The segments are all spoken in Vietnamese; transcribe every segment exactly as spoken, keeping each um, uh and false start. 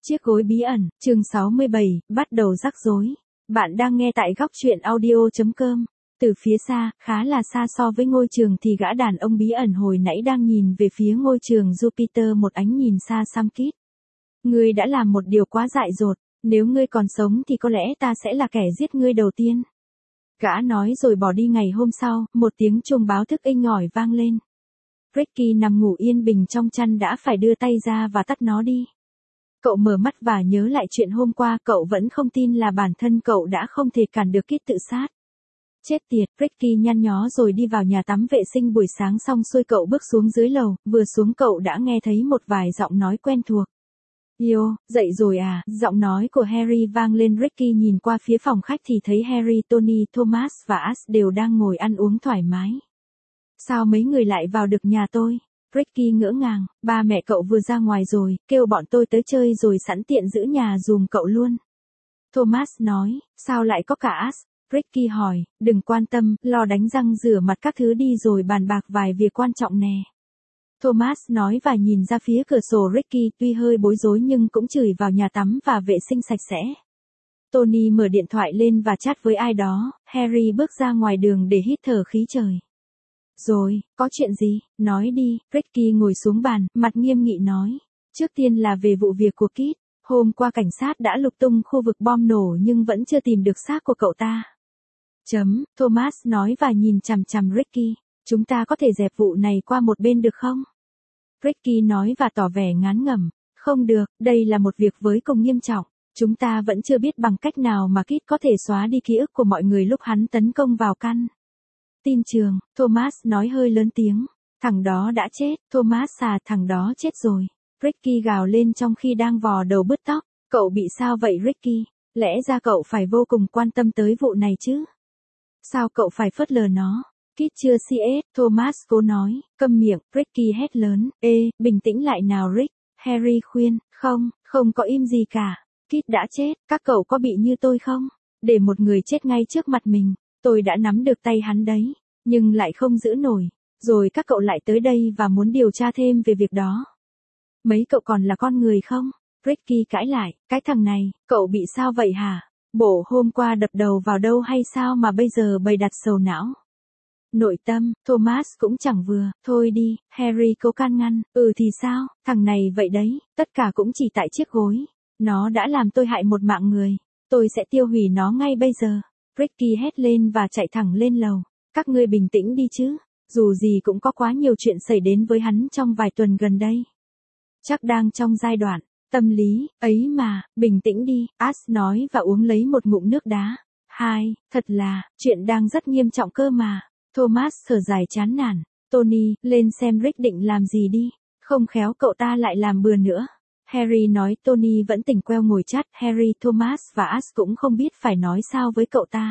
Chiếc gối bí ẩn, chương sáu mươi bảy, bắt đầu rắc rối. Bạn đang nghe tại góc truyện audio chấm com. Từ phía xa, khá là xa so với ngôi trường thì gã đàn ông bí ẩn hồi nãy đang nhìn về phía ngôi trường Jupiter một ánh nhìn xa xăm kít. Ngươi đã làm một điều quá dại dột, nếu ngươi còn sống thì có lẽ ta sẽ là kẻ giết ngươi đầu tiên. Gã nói rồi bỏ đi. Ngày hôm sau, một tiếng chuông báo thức inh ỏi vang lên. Ricky nằm ngủ yên bình trong chăn đã phải đưa tay ra và tắt nó đi. Cậu mở mắt và nhớ lại chuyện hôm qua, cậu vẫn không tin là bản thân cậu đã không thể cản được Kit tự sát. Chết tiệt, Ricky nhăn nhó rồi đi vào nhà tắm vệ sinh. Buổi sáng xong xuôi cậu bước xuống dưới lầu, vừa xuống cậu đã nghe thấy một vài giọng nói quen thuộc. Yo, dậy rồi à, giọng nói của Harry vang lên. Ricky nhìn qua phía phòng khách thì thấy Harry, Tony, Thomas và Ash đều đang ngồi ăn uống thoải mái. Sao mấy người lại vào được nhà tôi? Ricky ngỡ ngàng, ba mẹ cậu vừa ra ngoài rồi, kêu bọn tôi tới chơi rồi sẵn tiện giữ nhà dùm cậu luôn. Thomas nói, sao lại có cả Ash? Ricky hỏi, đừng quan tâm, lo đánh răng rửa mặt các thứ đi rồi bàn bạc vài việc quan trọng nè. Thomas nói và nhìn ra phía cửa sổ. Ricky tuy hơi bối rối nhưng cũng chửi vào nhà tắm và vệ sinh sạch sẽ. Tony mở điện thoại lên và chat với ai đó. Harry bước ra ngoài đường để hít thở khí trời. Rồi, có chuyện gì? Nói đi. Ricky ngồi xuống bàn, mặt nghiêm nghị nói. Trước tiên là về vụ việc của Kit. Hôm qua cảnh sát đã lục tung khu vực bom nổ nhưng vẫn chưa tìm được xác của cậu ta. Chấm, Thomas nói và nhìn chằm chằm Ricky. Chúng ta có thể dẹp vụ này qua một bên được không? Ricky nói và tỏ vẻ ngán ngẩm. Không được, đây là một việc với cùng nghiêm trọng. Chúng ta vẫn chưa biết bằng cách nào mà Kit có thể xóa đi ký ức của mọi người lúc hắn tấn công vào căn tin trường. Thomas nói hơi lớn tiếng. Thằng đó đã chết. Thomas à, thằng đó chết rồi. Ricky gào lên trong khi đang vò đầu bứt tóc. Cậu bị sao vậy Ricky? Lẽ ra cậu phải vô cùng quan tâm tới vụ này chứ. Sao cậu phải phớt lờ nó? Kit chưa xê ét, Thomas cố nói. Câm miệng, Ricky hét lớn. Ê, bình tĩnh lại nào Rick. Harry khuyên. Không, không có im gì cả. Kit đã chết, các cậu có bị như tôi không? Để một người chết ngay trước mặt mình. Tôi đã nắm được tay hắn đấy, nhưng lại không giữ nổi. Rồi các cậu lại tới đây và muốn điều tra thêm về việc đó. Mấy cậu còn là con người không? Ricky cãi lại, cái thằng này, cậu bị sao vậy hả? Bộ hôm qua đập đầu vào đâu hay sao mà bây giờ bày đặt sầu não? Nội tâm, Thomas cũng chẳng vừa. Thôi đi, Harry cố can ngăn. Ừ thì sao, thằng này vậy đấy, tất cả cũng chỉ tại chiếc gối. Nó đã làm tôi hại một mạng người. Tôi sẽ tiêu hủy nó ngay bây giờ. Ricky hét lên và chạy thẳng lên lầu. Các ngươi bình tĩnh đi chứ. Dù gì cũng có quá nhiều chuyện xảy đến với hắn trong vài tuần gần đây. Chắc đang trong giai đoạn tâm lý ấy mà. Bình tĩnh đi, Ash nói và uống lấy một ngụm nước đá. Hai, thật là, chuyện đang rất nghiêm trọng cơ mà. Thomas thở dài chán nản. Tony, lên xem Rick định làm gì đi. Không khéo cậu ta lại làm bừa nữa. Harry nói. Tony vẫn tỉnh queo ngồi chát. Harry, Thomas và Ash cũng không biết phải nói sao với cậu ta.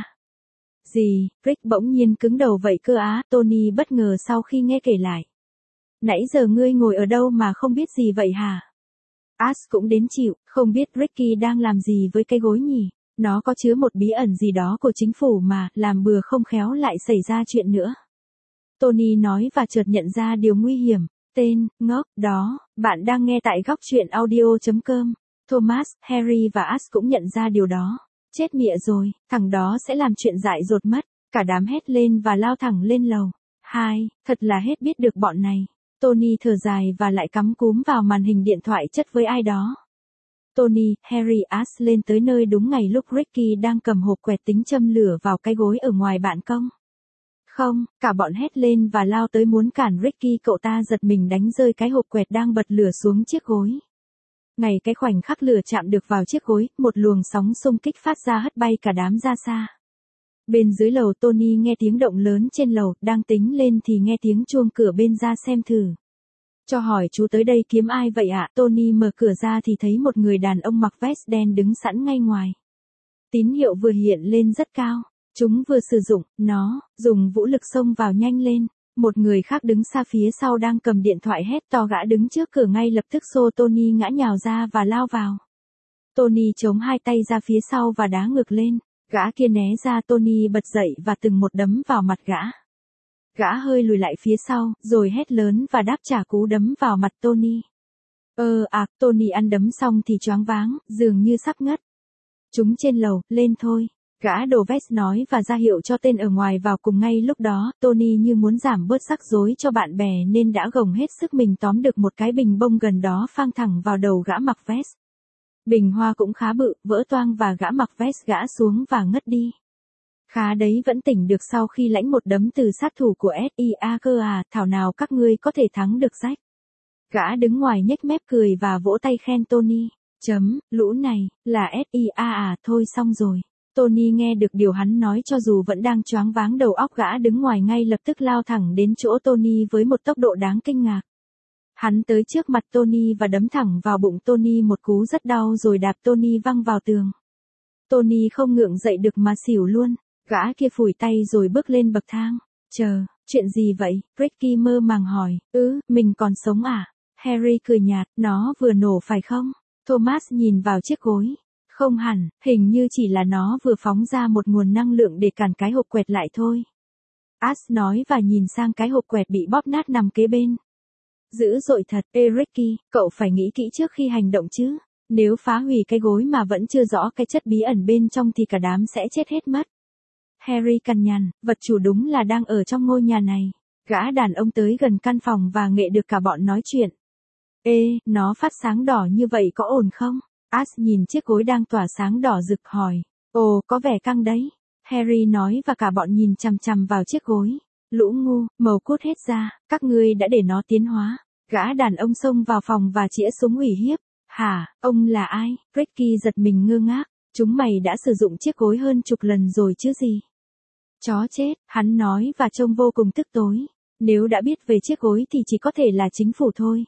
Gì, Rick bỗng nhiên cứng đầu vậy cơ á? Tony bất ngờ sau khi nghe kể lại. Nãy giờ ngươi ngồi ở đâu mà không biết gì vậy hả? Ash cũng đến chịu, không biết Ricky đang làm gì với cái gối nhỉ? Nó có chứa một bí ẩn gì đó của chính phủ mà, làm bừa không khéo lại xảy ra chuyện nữa. Tony nói và chợt nhận ra điều nguy hiểm. Tên, ngốc, đó, bạn đang nghe tại góc truyện audio chấm com. Thomas, Harry và Ash cũng nhận ra điều đó. Chết mịa rồi, thằng đó sẽ làm chuyện dại dột mất. Cả đám hét lên và lao thẳng lên lầu. Hai, thật là hết biết được bọn này. Tony thở dài và lại cắm cúm vào màn hình điện thoại chất với ai đó. Tony, Harry, Ash lên tới nơi đúng ngày lúc Ricky đang cầm hộp quẹt tính châm lửa vào cái gối ở ngoài ban công. Không, cả bọn hét lên và lao tới muốn cản Ricky. Cậu ta giật mình đánh rơi cái hộp quẹt đang bật lửa xuống chiếc gối. Ngay cái khoảnh khắc lửa chạm được vào chiếc gối, một luồng sóng xung kích phát ra hất bay cả đám ra xa. Bên dưới lầu Tony nghe tiếng động lớn trên lầu, đang tính lên thì nghe tiếng chuông cửa bên ra xem thử. Cho hỏi chú tới đây kiếm ai vậy ạ? Tony mở cửa ra thì thấy một người đàn ông mặc vest đen đứng sẵn ngay ngoài. Tín hiệu vừa hiện lên rất cao. Chúng vừa sử dụng nó, dùng vũ lực xông vào nhanh lên. Một người khác đứng xa phía sau đang cầm điện thoại hét to. Gã đứng trước cửa ngay lập tức xô Tony ngã nhào ra và lao vào. Tony chống hai tay ra phía sau và đá ngược lên. Gã kia né ra. Tony bật dậy và từng một đấm vào mặt gã. Gã hơi lùi lại phía sau, rồi hét lớn và đáp trả cú đấm vào mặt Tony. Ơ à, Tony ăn đấm xong thì choáng váng, dường như sắp ngất. Chúng trên lầu, lên thôi. Gã đồ vest nói và ra hiệu cho tên ở ngoài vào cùng ngay lúc đó. Tony như muốn giảm bớt rắc rối cho bạn bè nên đã gồng hết sức mình tóm được một cái bình bông gần đó phang thẳng vào đầu gã mặc vest. Bình hoa cũng khá bự, vỡ toang và gã mặc vest gã xuống và ngất đi. Khá đấy, vẫn tỉnh được sau khi lãnh một đấm từ sát thủ của ét i a cơ à, thảo nào các ngươi có thể thắng được Jack. Gã đứng ngoài nhếch mép cười và vỗ tay khen Tony. Chấm, lũ này, là ét i a à, thôi xong rồi. Tony nghe được điều hắn nói cho dù vẫn đang choáng váng đầu óc, gã đứng ngoài ngay lập tức lao thẳng đến chỗ Tony với một tốc độ đáng kinh ngạc. Hắn tới trước mặt Tony và đấm thẳng vào bụng Tony một cú rất đau rồi đạp Tony văng vào tường. Tony không ngượng dậy được mà xỉu luôn. Gã kia phủi tay rồi bước lên bậc thang. Chờ, chuyện gì vậy? Ricky mơ màng hỏi. Ừ, mình còn sống à? Harry cười nhạt, nó vừa nổ phải không? Thomas nhìn vào chiếc gối. Không hẳn, hình như chỉ là nó vừa phóng ra một nguồn năng lượng để cản cái hộp quẹt lại thôi. Ash nói và nhìn sang cái hộp quẹt bị bóp nát nằm kế bên. Dữ dội thật, ê Ricky, cậu phải nghĩ kỹ trước khi hành động chứ. Nếu phá hủy cái gối mà vẫn chưa rõ cái chất bí ẩn bên trong thì cả đám sẽ chết hết mất. Harry cằn nhằn, vật chủ đúng là đang ở trong ngôi nhà này. Gã đàn ông tới gần căn phòng và nghệ được cả bọn nói chuyện. Ê, nó phát sáng đỏ như vậy có ổn không? Ash nhìn chiếc gối đang tỏa sáng đỏ rực hỏi. Ồ, có vẻ căng đấy. Harry nói và cả bọn nhìn chằm chằm vào chiếc gối. Lũ ngu, màu cút hết ra, các ngươi đã để nó tiến hóa. Gã đàn ông xông vào phòng và chĩa súng ủy hiếp. Hả, ông là ai? Ricky giật mình ngơ ngác. Chúng mày đã sử dụng chiếc gối hơn chục lần rồi chứ gì? Chó chết, hắn nói và trông vô cùng tức tối. Nếu đã biết về chiếc gối thì chỉ có thể là chính phủ thôi.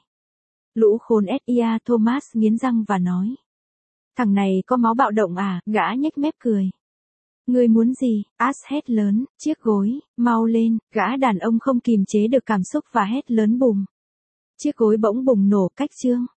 Lũ khốn ét i a, Thomas nghiến răng và nói. Thằng này có máu bạo động à? Gã nhếch mép cười. Ngươi muốn gì? Ash hét lớn, chiếc gối, mau lên. Gã đàn ông không kìm chế được cảm xúc và hét lớn bùm. Chiếc gối bỗng bùng nổ cách chương.